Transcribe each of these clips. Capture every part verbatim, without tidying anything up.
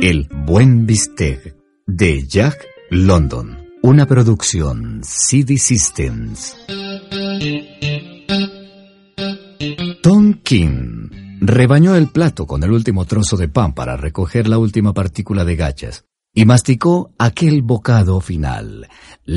El Buen Bistec, de Jack London, una producción C D Systems. Tom King rebañó el plato con el último trozo de pan para recoger la última partícula de gachas y masticó aquel bocado final,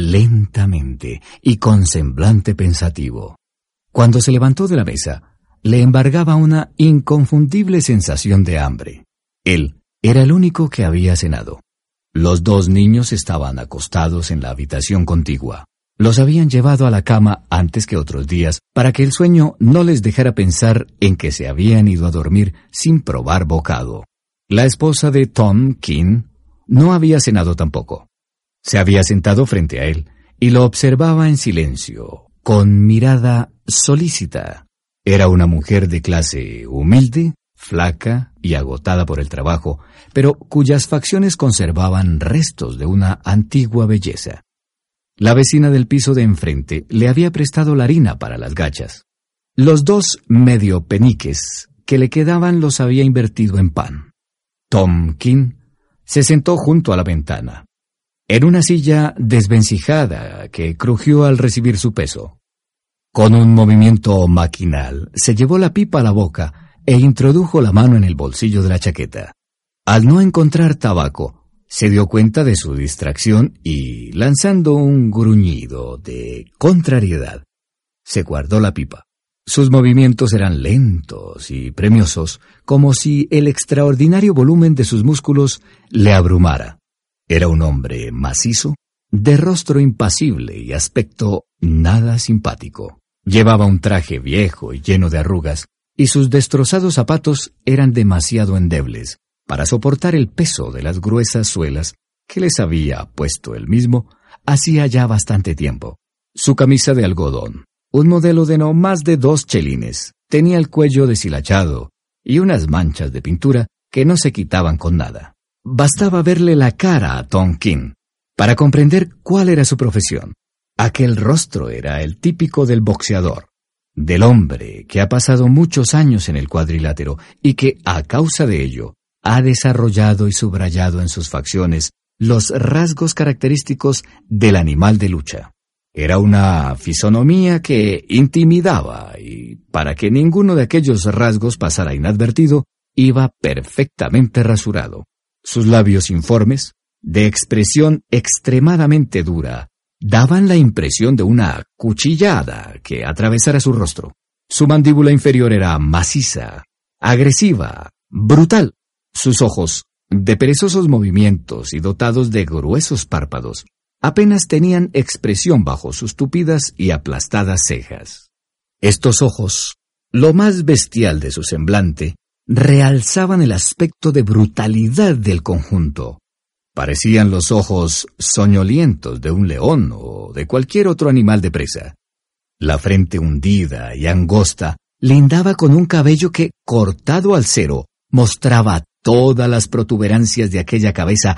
lentamente y con semblante pensativo. Cuando se levantó de la mesa, le embargaba una inconfundible sensación de hambre. Él era el único que había cenado. Los dos niños estaban acostados en la habitación contigua. Los habían llevado a la cama antes que otros días para que el sueño no les dejara pensar en que se habían ido a dormir sin probar bocado. La esposa de Tom King no había cenado tampoco. Se había sentado frente a él y lo observaba en silencio, con mirada solícita. Era una mujer de clase humilde, flaca y agotada por el trabajo, pero cuyas facciones conservaban restos de una antigua belleza. La vecina del piso de enfrente le había prestado la harina para las gachas. Los dos medio peniques que le quedaban los había invertido en pan. Tom King se sentó junto a la ventana, en una silla desvencijada que crujió al recibir su peso. Con un movimiento maquinal, se llevó la pipa a la boca e introdujo la mano en el bolsillo de la chaqueta. Al no encontrar tabaco, se dio cuenta de su distracción y, lanzando un gruñido de contrariedad, se guardó la pipa. Sus movimientos eran lentos y premiosos, como si el extraordinario volumen de sus músculos le abrumara. Era un hombre macizo, de rostro impasible y aspecto nada simpático. Llevaba un traje viejo y lleno de arrugas, y sus destrozados zapatos eran demasiado endebles para soportar el peso de las gruesas suelas que les había puesto él mismo hacía ya bastante tiempo. Su camisa de algodón, un modelo de no más de dos chelines, tenía el cuello deshilachado y unas manchas de pintura que no se quitaban con nada. Bastaba verle la cara a Tom King para comprender cuál era su profesión. Aquel rostro era el típico del boxeador, del hombre que ha pasado muchos años en el cuadrilátero y que, a causa de ello, ha desarrollado y subrayado en sus facciones los rasgos característicos del animal de lucha. Era una fisonomía que intimidaba y, para que ninguno de aquellos rasgos pasara inadvertido, iba perfectamente rasurado. Sus labios informes, de expresión extremadamente dura, daban la impresión de una cuchillada que atravesara su rostro. Su mandíbula inferior era maciza, agresiva, brutal. Sus ojos, de perezosos movimientos y dotados de gruesos párpados, apenas tenían expresión bajo sus tupidas y aplastadas cejas. Estos ojos, lo más bestial de su semblante, realzaban el aspecto de brutalidad del conjunto. Parecían los ojos soñolientos de un león o de cualquier otro animal de presa. La frente hundida y angosta lindaba con un cabello que, cortado al cero, mostraba todas las protuberancias de aquella cabeza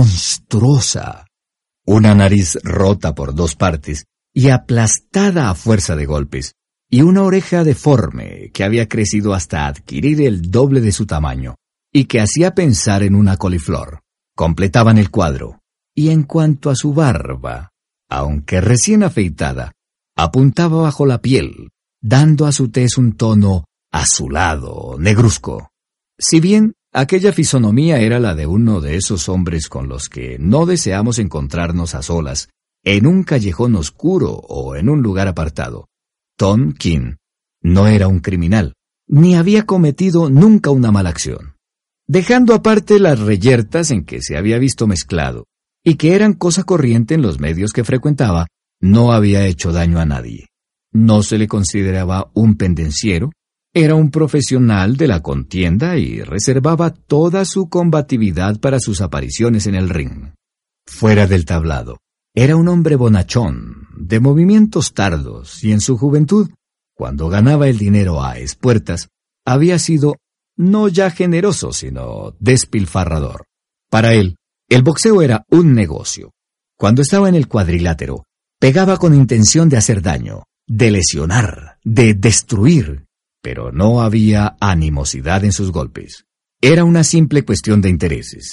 monstruosa. Una nariz rota por dos partes y aplastada a fuerza de golpes, y una oreja deforme que había crecido hasta adquirir el doble de su tamaño y que hacía pensar en una coliflor, completaban el cuadro. Y en cuanto a su barba, aunque recién afeitada, apuntaba bajo la piel, dando a su tez un tono azulado, negruzco. Si bien aquella fisonomía era la de uno de esos hombres con los que no deseamos encontrarnos a solas, en un callejón oscuro o en un lugar apartado, Tom King no era un criminal, ni había cometido nunca una mala acción. Dejando aparte las reyertas en que se había visto mezclado, y que eran cosa corriente en los medios que frecuentaba, no había hecho daño a nadie. No se le consideraba un pendenciero, era un profesional de la contienda y reservaba toda su combatividad para sus apariciones en el ring. Fuera del tablado, era un hombre bonachón, de movimientos tardos, y en su juventud, cuando ganaba el dinero a espuertas, había sido no ya generoso, sino despilfarrador. Para él, el boxeo era un negocio. Cuando estaba en el cuadrilátero, pegaba con intención de hacer daño, de lesionar, de destruir, pero no había animosidad en sus golpes. Era una simple cuestión de intereses.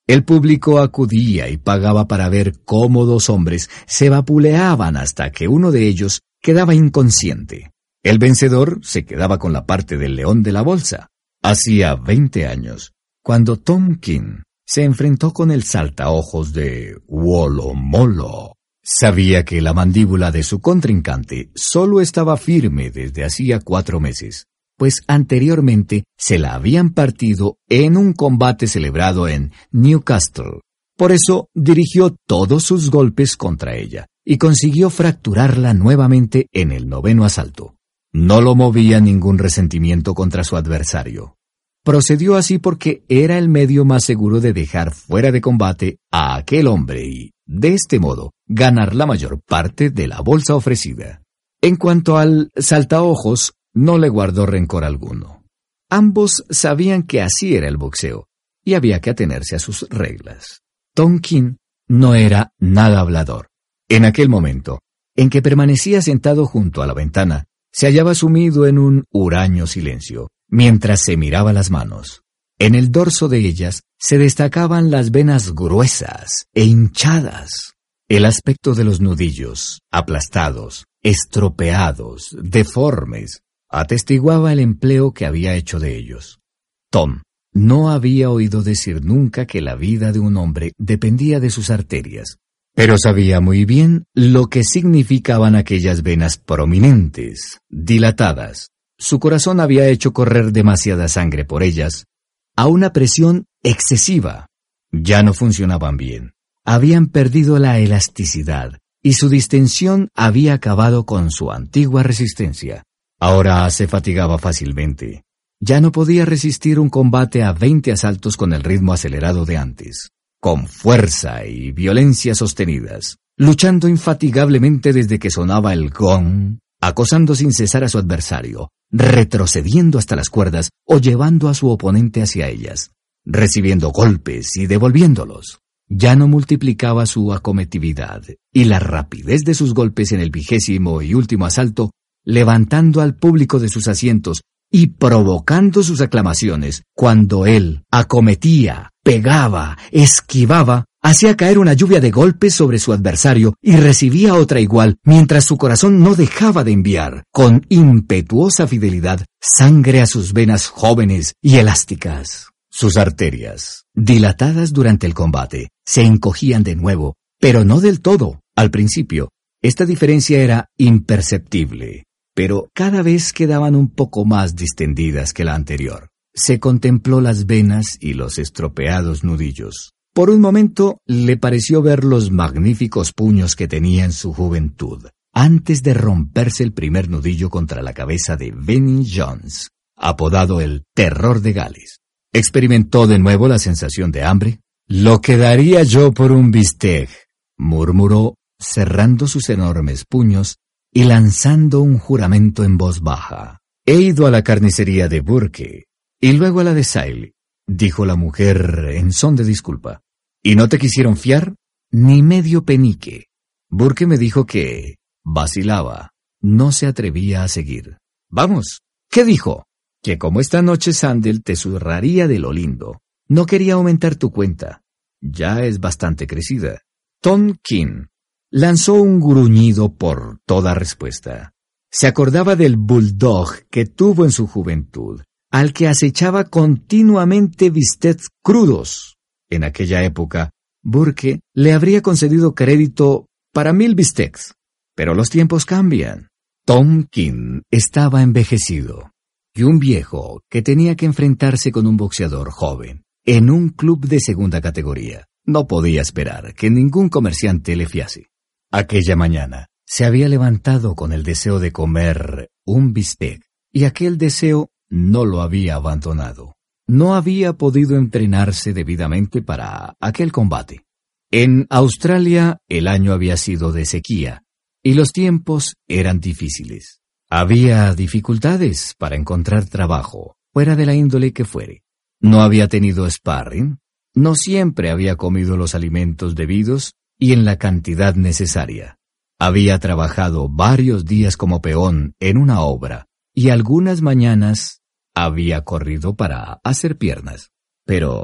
El público acudía y pagaba para ver cómo dos hombres se vapuleaban hasta que uno de ellos quedaba inconsciente. El vencedor se quedaba con la parte del león de la bolsa. Hacía veinte años, cuando Tom King se enfrentó con el saltaojos de Wolomolo. Sabía que la mandíbula de su contrincante solo estaba firme desde hacía cuatro meses, pues anteriormente se la habían partido en un combate celebrado en Newcastle. Por eso dirigió todos sus golpes contra ella y consiguió fracturarla nuevamente en el noveno asalto. No lo movía ningún resentimiento contra su adversario. Procedió así porque era el medio más seguro de dejar fuera de combate a aquel hombre y, de este modo, ganar la mayor parte de la bolsa ofrecida. En cuanto al saltaojos, no le guardó rencor alguno. Ambos sabían que así era el boxeo y había que atenerse a sus reglas. Tom King no era nada hablador. En aquel momento, en que permanecía sentado junto a la ventana, se hallaba sumido en un huraño silencio, mientras se miraba las manos. En el dorso de ellas se destacaban las venas gruesas e hinchadas. El aspecto de los nudillos, aplastados, estropeados, deformes, atestiguaba el empleo que había hecho de ellos. Tom no había oído decir nunca que la vida de un hombre dependía de sus arterias, pero sabía muy bien lo que significaban aquellas venas prominentes, dilatadas. Su corazón había hecho correr demasiada sangre por ellas, a una presión excesiva. Ya no funcionaban bien. Habían perdido la elasticidad y su distensión había acabado con su antigua resistencia. Ahora se fatigaba fácilmente. Ya no podía resistir un combate a veinte asaltos con el ritmo acelerado de antes, con fuerza y violencia sostenidas, luchando infatigablemente desde que sonaba el gong, acosando sin cesar a su adversario, retrocediendo hasta las cuerdas o llevando a su oponente hacia ellas, recibiendo golpes y devolviéndolos. Ya no multiplicaba su acometividad y la rapidez de sus golpes en el vigésimo y último asalto, levantando al público de sus asientos y provocando sus aclamaciones cuando él acometía, pegaba, esquivaba, hacía caer una lluvia de golpes sobre su adversario y recibía otra igual, mientras su corazón no dejaba de enviar, con impetuosa fidelidad, sangre a sus venas jóvenes y elásticas. Sus arterias, dilatadas durante el combate, se encogían de nuevo, pero no del todo. Al principio, esta diferencia era imperceptible, pero cada vez quedaban un poco más distendidas que la anterior. Se contempló las venas y los estropeados nudillos. Por un momento le pareció ver los magníficos puños que tenía en su juventud, antes de romperse el primer nudillo contra la cabeza de Benny Jones, apodado el Terror de Gales. Experimentó de nuevo la sensación de hambre. «Lo que daría yo por un bistec», murmuró, cerrando sus enormes puños y lanzando un juramento en voz baja. «He ido a la carnicería de Burke y luego a la de Sale», dijo la mujer en son de disculpa. «¿Y no te quisieron fiar?» «Ni medio penique. Burke me dijo que vacilaba, no se atrevía a seguir». «Vamos, ¿qué dijo?» «Que como esta noche Sandel te zurraría de lo lindo. No quería aumentar tu cuenta. Ya es bastante crecida». Tom King lanzó un gruñido por toda respuesta. Se acordaba del bulldog que tuvo en su juventud, al que acechaba continuamente bistecs crudos. En aquella época, Burke le habría concedido crédito para mil bistecs. Pero los tiempos cambian. Tom King estaba envejecido, y un viejo que tenía que enfrentarse con un boxeador joven en un club de segunda categoría no podía esperar que ningún comerciante le fiase. Aquella mañana se había levantado con el deseo de comer un bistec, y aquel deseo no lo había abandonado. No había podido entrenarse debidamente para aquel combate. En Australia el año había sido de sequía, y los tiempos eran difíciles. Había dificultades para encontrar trabajo, fuera de la índole que fuere. No había tenido sparring, no siempre había comido los alimentos debidos y en la cantidad necesaria. Había trabajado varios días como peón en una obra y algunas mañanas había corrido para hacer piernas. Pero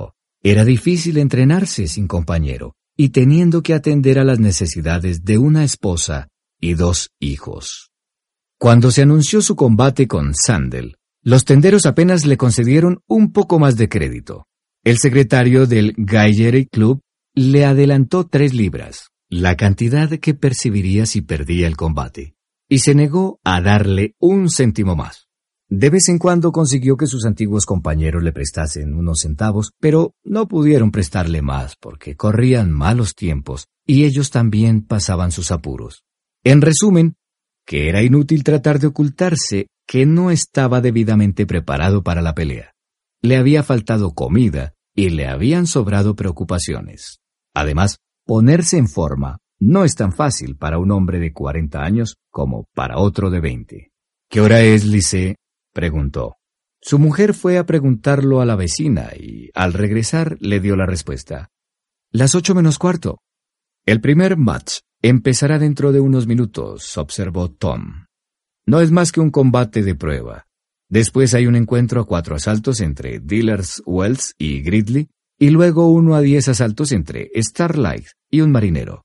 Era difícil entrenarse sin compañero y teniendo que atender a las necesidades de una esposa y dos hijos. Cuando se anunció su combate con Sandel, los tenderos apenas le concedieron un poco más de crédito. El secretario del Gallery Club le adelantó tres libras, la cantidad que percibiría si perdía el combate, y se negó a darle un céntimo más. De vez en cuando consiguió que sus antiguos compañeros le prestasen unos centavos, pero no pudieron prestarle más porque corrían malos tiempos y ellos también pasaban sus apuros. En resumen, que era inútil tratar de ocultarse que no estaba debidamente preparado para la pelea. Le había faltado comida y le habían sobrado preocupaciones. Además, ponerse en forma no es tan fácil para un hombre de cuarenta años como para otro de veinte. ¿Qué hora es, Lise?, preguntó. Su mujer fue a preguntarlo a la vecina y, al regresar, le dio la respuesta. Las ocho menos cuarto. El primer match empezará dentro de unos minutos, observó Tom. No es más que un combate de prueba. Después hay un encuentro a cuatro asaltos entre Dealers Wells y Gridley, y luego uno a diez asaltos entre Starlight y un marinero.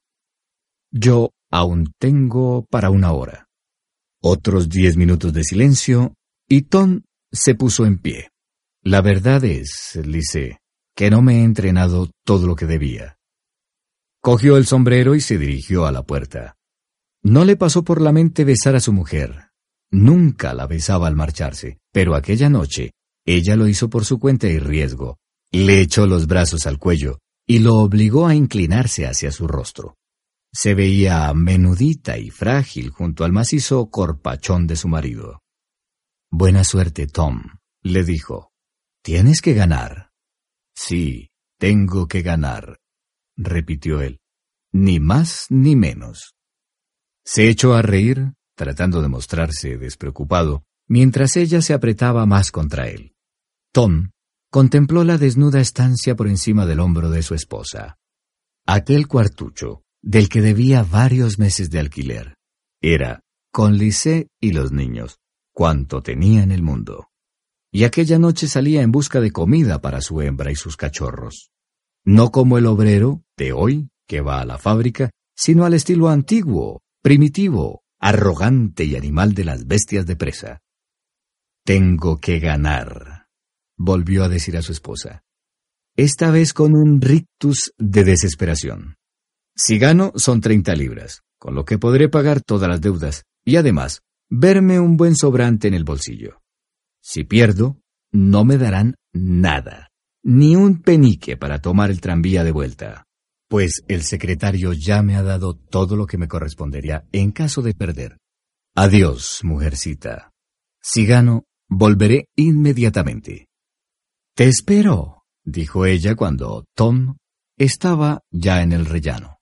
Yo aún tengo para una hora. Otros diez minutos de silencio, y Tom se puso en pie. La verdad es, Lise, que no me he entrenado todo lo que debía. Cogió el sombrero y se dirigió a la puerta. No le pasó por la mente besar a su mujer. Nunca la besaba al marcharse, pero aquella noche ella lo hizo por su cuenta y riesgo. Le echó los brazos al cuello y lo obligó a inclinarse hacia su rostro. Se veía menudita y frágil junto al macizo corpachón de su marido. «Buena suerte, Tom», le dijo. «Tienes que ganar». «Sí, tengo que ganar», repitió él. «Ni más ni menos». Se echó a reír, tratando de mostrarse despreocupado, mientras ella se apretaba más contra él. Tom contempló la desnuda estancia por encima del hombro de su esposa. Aquel cuartucho, del que debía varios meses de alquiler, era, con Lise y los niños, cuanto tenía en el mundo. Y aquella noche salía en busca de comida para su hembra y sus cachorros. No como el obrero de hoy, que va a la fábrica, sino al estilo antiguo, primitivo, arrogante y animal de las bestias de presa. «Tengo que ganar», volvió a decir a su esposa, esta vez con un rictus de desesperación. «Si gano son treinta libras, con lo que podré pagar todas las deudas, y además, verme un buen sobrante en el bolsillo. Si pierdo, no me darán nada, ni un penique para tomar el tranvía de vuelta, pues el secretario ya me ha dado todo lo que me correspondería en caso de perder. Adiós, mujercita. Si gano, volveré inmediatamente». «Te espero», dijo ella cuando Tom estaba ya en el rellano.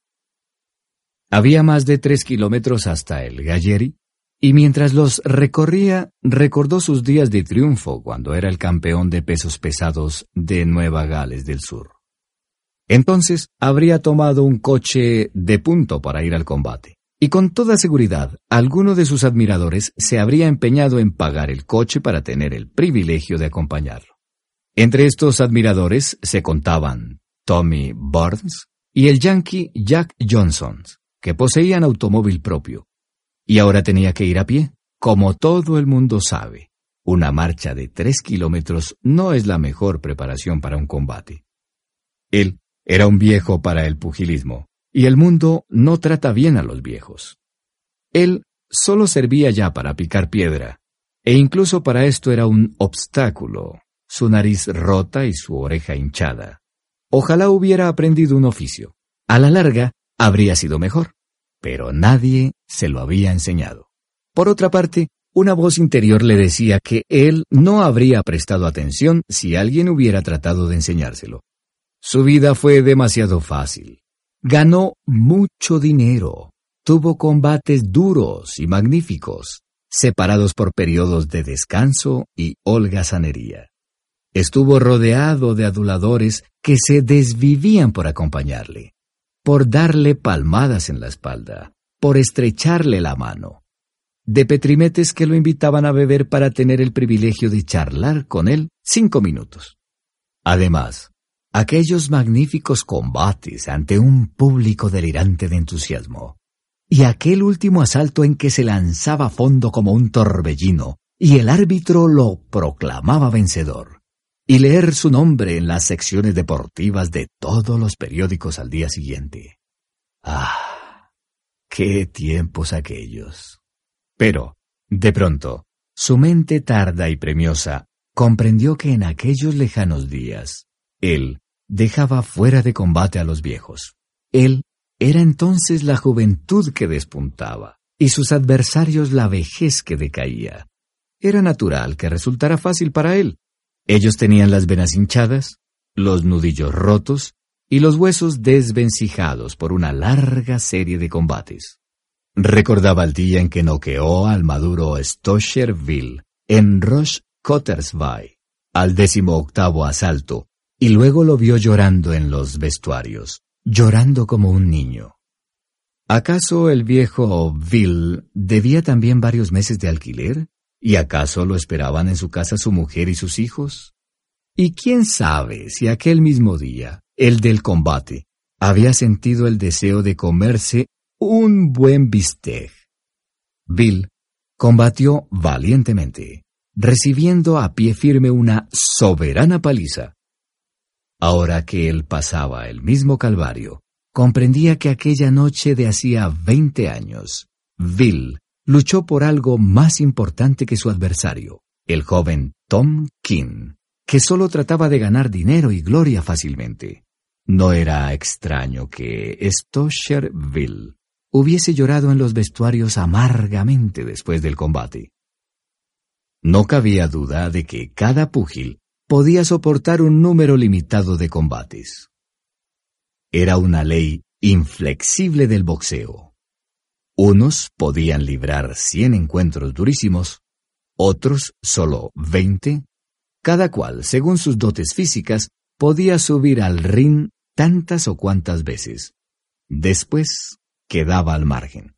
Había más de tres kilómetros hasta el Gallery, y mientras los recorría, recordó sus días de triunfo cuando era el campeón de pesos pesados de Nueva Gales del Sur. Entonces habría tomado un coche de punto para ir al combate, y con toda seguridad alguno de sus admiradores se habría empeñado en pagar el coche para tener el privilegio de acompañarlo. Entre estos admiradores se contaban Tommy Burns y el yankee Jack Johnson, que poseían automóvil propio. Y ahora tenía que ir a pie. Como todo el mundo sabe, una marcha de tres kilómetros no es la mejor preparación para un combate. Él era un viejo para el pugilismo, y el mundo no trata bien a los viejos. Él solo servía ya para picar piedra, e incluso para esto era un obstáculo, su nariz rota y su oreja hinchada. Ojalá hubiera aprendido un oficio. A la larga, habría sido mejor. Pero nadie se lo había enseñado. Por otra parte, una voz interior le decía que él no habría prestado atención si alguien hubiera tratado de enseñárselo. Su vida fue demasiado fácil. Ganó mucho dinero. Tuvo combates duros y magníficos, separados por periodos de descanso y holgazanería. Estuvo rodeado de aduladores que se desvivían por acompañarle, por darle palmadas en la espalda, por estrecharle la mano, de petrimetes que lo invitaban a beber para tener el privilegio de charlar con él cinco minutos. Además, aquellos magníficos combates ante un público delirante de entusiasmo, y aquel último asalto en que se lanzaba a fondo como un torbellino, y el árbitro lo proclamaba vencedor, y leer su nombre en las secciones deportivas de todos los periódicos al día siguiente. ¡Ah! ¡Qué tiempos aquellos! Pero, de pronto, su mente tarda y premiosa comprendió que en aquellos lejanos días, él dejaba fuera de combate a los viejos. Él era entonces la juventud que despuntaba, y sus adversarios la vejez que decaía. Era natural que resultara fácil para él. Ellos tenían las venas hinchadas, los nudillos rotos y los huesos desvencijados por una larga serie de combates. Recordaba el día en que noqueó al maduro Stoscherville en Roche-Cottersville, al décimo octavo asalto, y luego lo vio llorando en los vestuarios, llorando como un niño. ¿Acaso el viejo Ville debía también varios meses de alquiler? ¿Y acaso lo esperaban en su casa su mujer y sus hijos? Y quién sabe si aquel mismo día, el del combate, había sentido el deseo de comerse un buen bistec. Ville combatió valientemente, recibiendo a pie firme una soberana paliza. Ahora que él pasaba el mismo calvario, comprendía que aquella noche de hacía veinte años, Ville luchó por algo más importante que su adversario, el joven Tom King, que solo trataba de ganar dinero y gloria fácilmente. No era extraño que Stoscherville hubiese llorado en los vestuarios amargamente después del combate. No cabía duda de que cada púgil podía soportar un número limitado de combates. Era una ley inflexible del boxeo. Unos podían librar cien encuentros durísimos, otros solo veinte. Cada cual, según sus dotes físicas, podía subir al ring tantas o cuantas veces. Después quedaba al margen.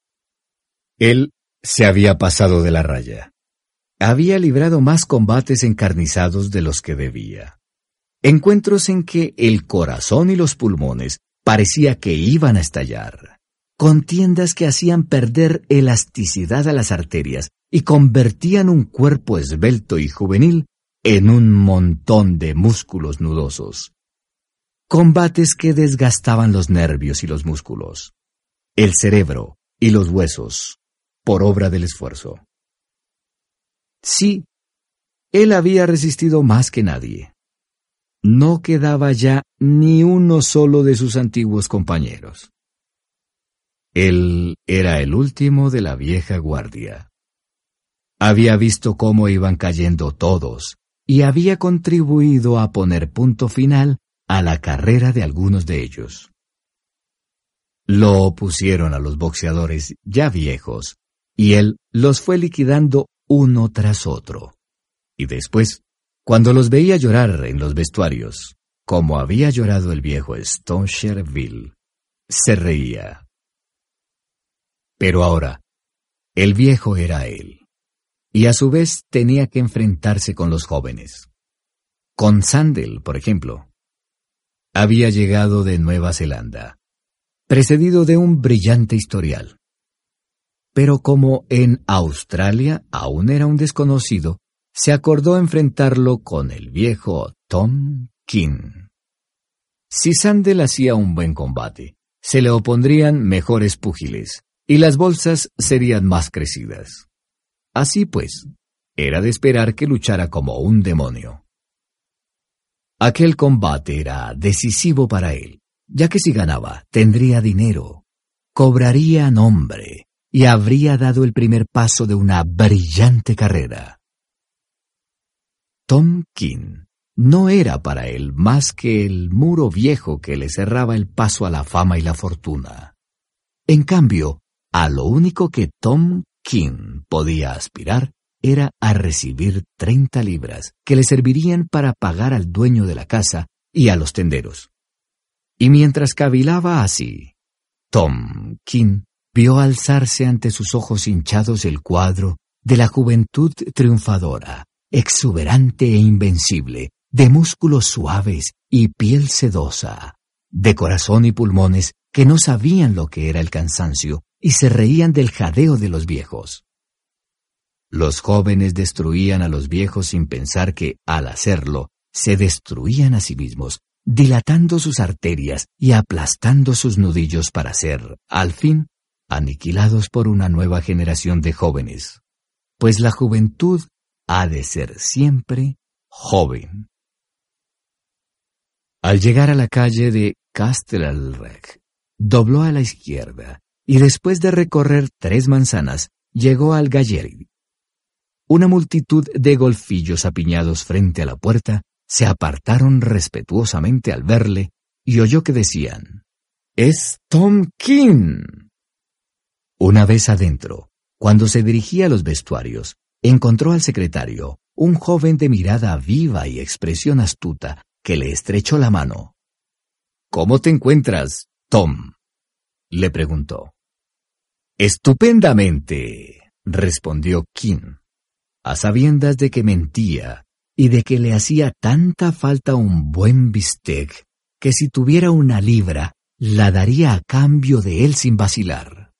Él se había pasado de la raya. Había librado más combates encarnizados de los que debía. Encuentros en que el corazón y los pulmones parecía que iban a estallar. Contiendas que hacían perder elasticidad a las arterias y convertían un cuerpo esbelto y juvenil en un montón de músculos nudosos. Combates que desgastaban los nervios y los músculos, el cerebro y los huesos, por obra del esfuerzo. Sí, él había resistido más que nadie. No quedaba ya ni uno solo de sus antiguos compañeros. Él era el último de la vieja guardia. Había visto cómo iban cayendo todos y había contribuido a poner punto final a la carrera de algunos de ellos. Lo opusieron a los boxeadores ya viejos y él los fue liquidando uno tras otro. Y después, cuando los veía llorar en los vestuarios, como había llorado el viejo Stoscherville, se reía. Pero ahora, el viejo era él, y a su vez tenía que enfrentarse con los jóvenes. Con Sandel, por ejemplo. Había llegado de Nueva Zelanda, precedido de un brillante historial. Pero como en Australia aún era un desconocido, se acordó enfrentarlo con el viejo Tom King. Si Sandel hacía un buen combate, se le opondrían mejores púgiles, y las bolsas serían más crecidas. Así pues, era de esperar que luchara como un demonio. Aquel combate era decisivo para él, ya que si ganaba, tendría dinero, cobraría nombre y habría dado el primer paso de una brillante carrera. Tom King no era para él más que el muro viejo que le cerraba el paso a la fama y la fortuna. En cambio, a lo único que Tom King podía aspirar era a recibir treinta libras que le servirían para pagar al dueño de la casa y a los tenderos. Y mientras cavilaba así, Tom King vio alzarse ante sus ojos hinchados el cuadro de la juventud triunfadora, exuberante e invencible, de músculos suaves y piel sedosa, de corazón y pulmones que no sabían lo que era el cansancio y se reían del jadeo de los viejos. Los jóvenes destruían a los viejos sin pensar que, al hacerlo, se destruían a sí mismos, dilatando sus arterias y aplastando sus nudillos para ser, al fin, aniquilados por una nueva generación de jóvenes. Pues la juventud ha de ser siempre joven. Al llegar a la calle de Castelrec, dobló a la izquierda y después de recorrer tres manzanas, llegó al Gallery. Una multitud de golfillos apiñados frente a la puerta se apartaron respetuosamente al verle y oyó que decían: «¡Es Tom King!». Una vez adentro, cuando se dirigía a los vestuarios, encontró al secretario, un joven de mirada viva y expresión astuta, que le estrechó la mano. «¿Cómo te encuentras, Tom?», le preguntó. «Estupendamente», respondió King, a sabiendas de que mentía y de que le hacía tanta falta un buen bistec que si tuviera una libra la daría a cambio de él sin vacilar.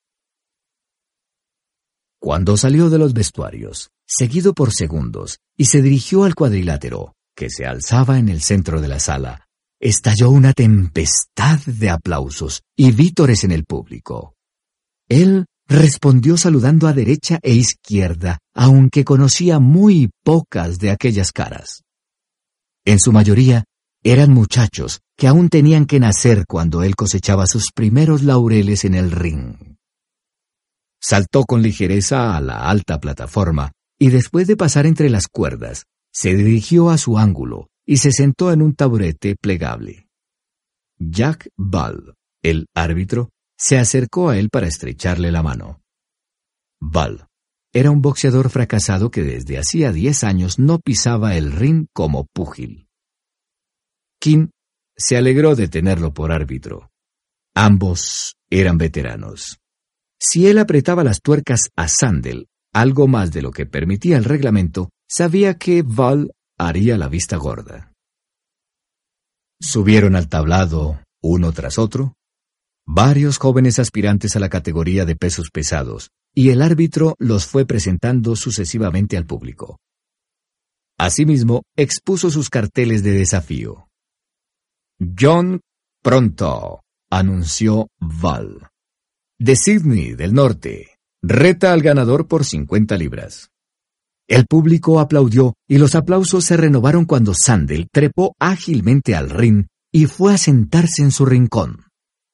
Cuando salió de los vestuarios, seguido por segundos, y se dirigió al cuadrilátero, que se alzaba en el centro de la sala, estalló una tempestad de aplausos y vítores en el público. Él respondió saludando a derecha e izquierda, aunque conocía muy pocas de aquellas caras. En su mayoría eran muchachos que aún tenían que nacer cuando él cosechaba sus primeros laureles en el ring. Saltó con ligereza a la alta plataforma y después de pasar entre las cuerdas, se dirigió a su ángulo y se sentó en un taburete plegable. Jack Ball, el árbitro, se acercó a él para estrecharle la mano. Ball era un boxeador fracasado que desde hacía diez años no pisaba el ring como púgil. King se alegró de tenerlo por árbitro. Ambos eran veteranos. Si él apretaba las tuercas a Sandel, algo más de lo que permitía el reglamento, sabía que Ball haría la vista gorda. Subieron al tablado, uno tras otro, varios jóvenes aspirantes a la categoría de pesos pesados, y el árbitro los fue presentando sucesivamente al público. Asimismo, expuso sus carteles de desafío. «John Pronto», anunció Ball, de Sydney del Norte, reta al ganador por cincuenta libras. El público aplaudió y los aplausos se renovaron cuando Sandel trepó ágilmente al ring y fue a sentarse en su rincón.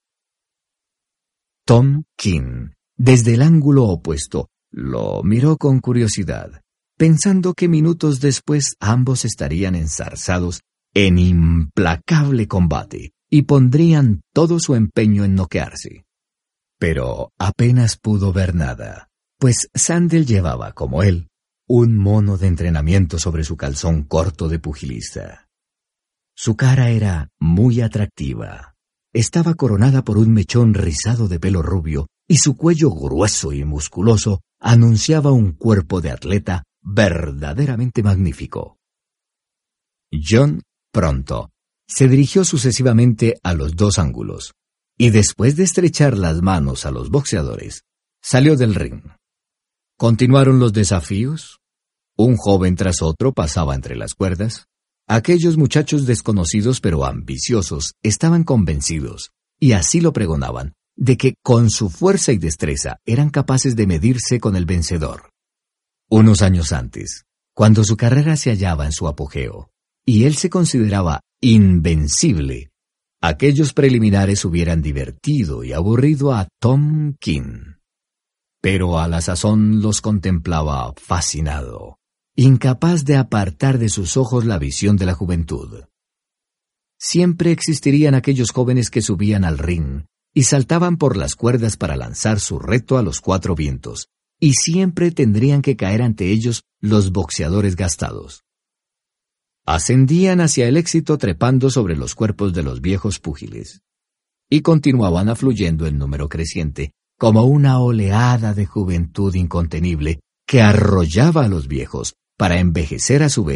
Tom King, desde el ángulo opuesto, lo miró con curiosidad, pensando que minutos después ambos estarían enzarzados en implacable combate y pondrían todo su empeño en noquearse. Pero apenas pudo ver nada, pues Sandel llevaba, como él, un mono de entrenamiento sobre su calzón corto de pugilista. Su cara era muy atractiva. Estaba coronada por un mechón rizado de pelo rubio y su cuello grueso y musculoso anunciaba un cuerpo de atleta verdaderamente magnífico. John Pronto se dirigió sucesivamente a los dos ángulos y después de estrechar las manos a los boxeadores, salió del ring. Continuaron los desafíos. Un joven tras otro pasaba entre las cuerdas. Aquellos muchachos desconocidos pero ambiciosos estaban convencidos, y así lo pregonaban, de que con su fuerza y destreza eran capaces de medirse con el vencedor. Unos años antes, cuando su carrera se hallaba en su apogeo, y él se consideraba invencible, aquellos preliminares hubieran divertido y aburrido a Tom King. Pero a la sazón los contemplaba fascinado, incapaz de apartar de sus ojos la visión de la juventud. Siempre existirían aquellos jóvenes que subían al ring y saltaban por las cuerdas para lanzar su reto a los cuatro vientos, y siempre tendrían que caer ante ellos los boxeadores gastados. Ascendían hacia el éxito trepando sobre los cuerpos de los viejos púgiles, y continuaban afluyendo en número creciente, como una oleada de juventud incontenible que arrollaba a los viejos para envejecer a su vez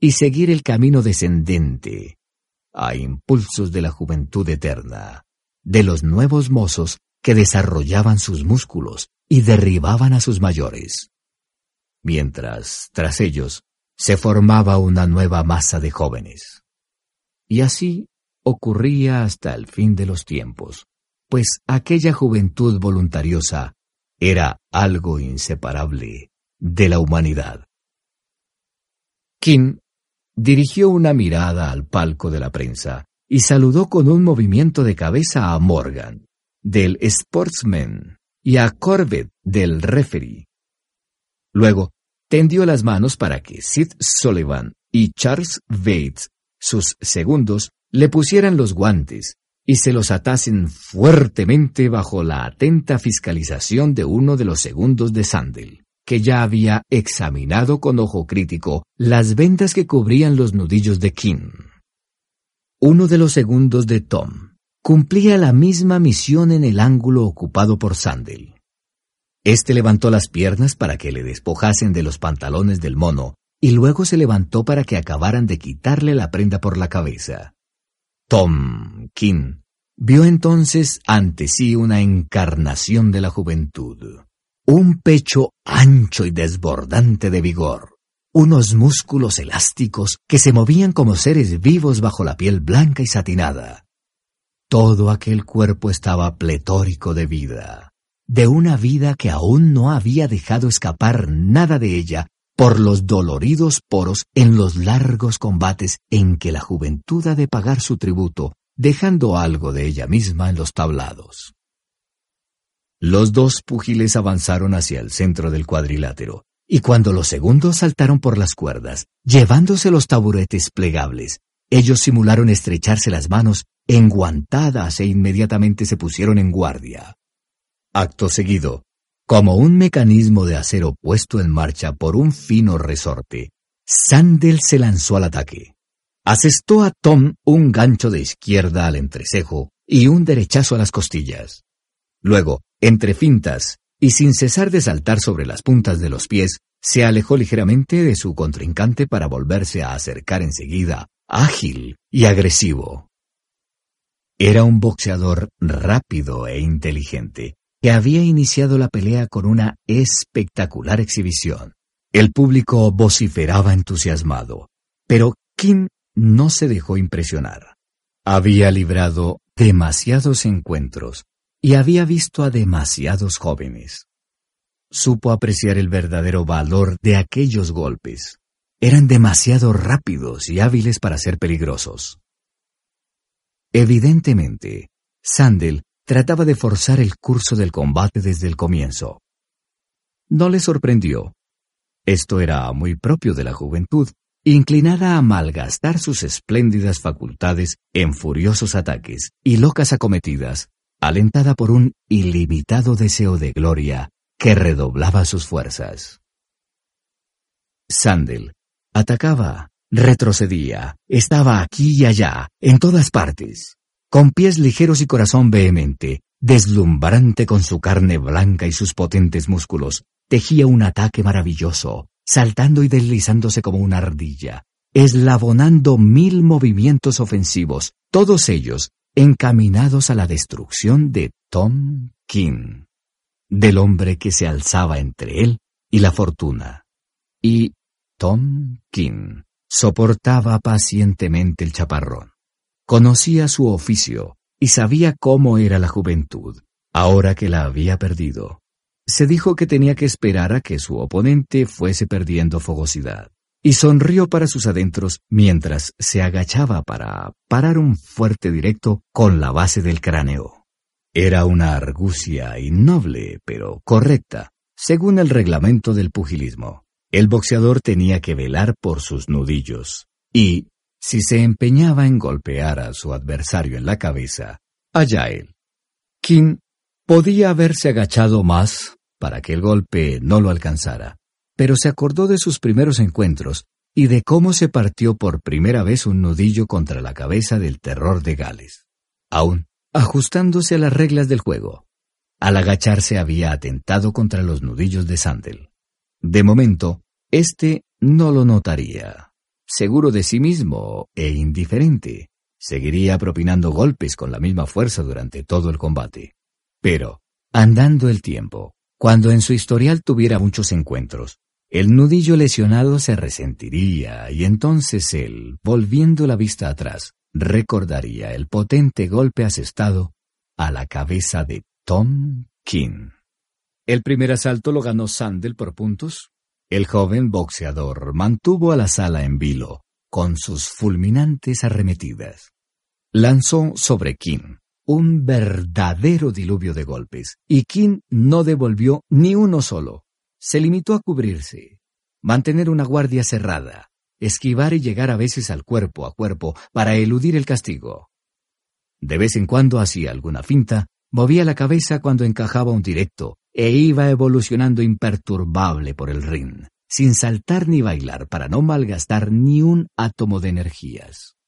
y seguir el camino descendente, a impulsos de la juventud eterna, de los nuevos mozos que desarrollaban sus músculos y derribaban a sus mayores. Mientras, tras ellos, se formaba una nueva masa de jóvenes. Y así ocurría hasta el fin de los tiempos, pues aquella juventud voluntariosa era algo inseparable de la humanidad. King dirigió una mirada al palco de la prensa y saludó con un movimiento de cabeza a Morgan, del Sportsman, y a Corbett, del referee. Luego, tendió las manos para que Sid Sullivan y Charles Bates, sus segundos, le pusieran los guantes y se los atasen fuertemente bajo la atenta fiscalización de uno de los segundos de Sandel, que ya había examinado con ojo crítico las vendas que cubrían los nudillos de King. Uno de los segundos de Tom cumplía la misma misión en el ángulo ocupado por Sandel. Este levantó las piernas para que le despojasen de los pantalones del mono y luego se levantó para que acabaran de quitarle la prenda por la cabeza. Tom King vio entonces ante sí una encarnación de la juventud, un pecho ancho y desbordante de vigor, unos músculos elásticos que se movían como seres vivos bajo la piel blanca y satinada. Todo aquel cuerpo estaba pletórico de vida, de una vida que aún no había dejado escapar nada de ella por los doloridos poros en los largos combates en que la juventud ha de pagar su tributo, dejando algo de ella misma en los tablados. Los dos púgiles avanzaron hacia el centro del cuadrilátero, y cuando los segundos saltaron por las cuerdas, llevándose los taburetes plegables, ellos simularon estrecharse las manos enguantadas e inmediatamente se pusieron en guardia. Acto seguido, como un mecanismo de acero puesto en marcha por un fino resorte, Sandel se lanzó al ataque. Asestó a Tom un gancho de izquierda al entrecejo y un derechazo a las costillas. Luego, entre fintas y sin cesar de saltar sobre las puntas de los pies, se alejó ligeramente de su contrincante para volverse a acercar enseguida, ágil y agresivo. Era un boxeador rápido e inteligente, que había iniciado la pelea con una espectacular exhibición. El público vociferaba entusiasmado, pero King no se dejó impresionar. Había librado demasiados encuentros y había visto a demasiados jóvenes. Supo apreciar el verdadero valor de aquellos golpes. Eran demasiado rápidos y hábiles para ser peligrosos. Evidentemente, Sandel trataba de forzar el curso del combate desde el comienzo. No le sorprendió. Esto era muy propio de la juventud, inclinada a malgastar sus espléndidas facultades en furiosos ataques y locas acometidas, alentada por un ilimitado deseo de gloria que redoblaba sus fuerzas. Sandel atacaba, retrocedía, estaba aquí y allá, en todas partes, con pies ligeros y corazón vehemente, deslumbrante con su carne blanca y sus potentes músculos, tejía un ataque maravilloso, saltando y deslizándose como una ardilla, eslabonando mil movimientos ofensivos, todos ellos encaminados a la destrucción de Tom King, del hombre que se alzaba entre él y la fortuna. Y Tom King soportaba pacientemente el chaparrón. Conocía su oficio y sabía cómo era la juventud, ahora que la había perdido. Se dijo que tenía que esperar a que su oponente fuese perdiendo fogosidad, y sonrió para sus adentros mientras se agachaba para parar un fuerte directo con la base del cráneo. Era una argucia innoble, pero correcta, según el reglamento del pugilismo. El boxeador tenía que velar por sus nudillos, y, si se empeñaba en golpear a su adversario en la cabeza, allá él. King podía haberse agachado más para que el golpe no lo alcanzara, pero se acordó de sus primeros encuentros y de cómo se partió por primera vez un nudillo contra la cabeza del Terror de Gales. Aún, ajustándose a las reglas del juego, al agacharse había atentado contra los nudillos de Sandel. De momento, éste no lo notaría. seguro de sí mismo e indiferente, seguiría propinando golpes con la misma fuerza durante todo el combate. Pero, andando el tiempo, cuando en su historial tuviera muchos encuentros, el nudillo lesionado se resentiría y entonces él, volviendo la vista atrás, recordaría el potente golpe asestado a la cabeza de Tom King. El primer asalto lo ganó Sandel por puntos. El joven boxeador mantuvo a la sala en vilo con sus fulminantes arremetidas. Lanzó sobre King un verdadero diluvio de golpes, y King no devolvió ni uno solo. Se limitó a cubrirse, mantener una guardia cerrada, esquivar y llegar a veces al cuerpo a cuerpo para eludir el castigo. De vez en cuando hacía alguna finta, movía la cabeza cuando encajaba un directo e iba evolucionando imperturbable por el ring, sin saltar ni bailar para no malgastar ni un átomo de energías.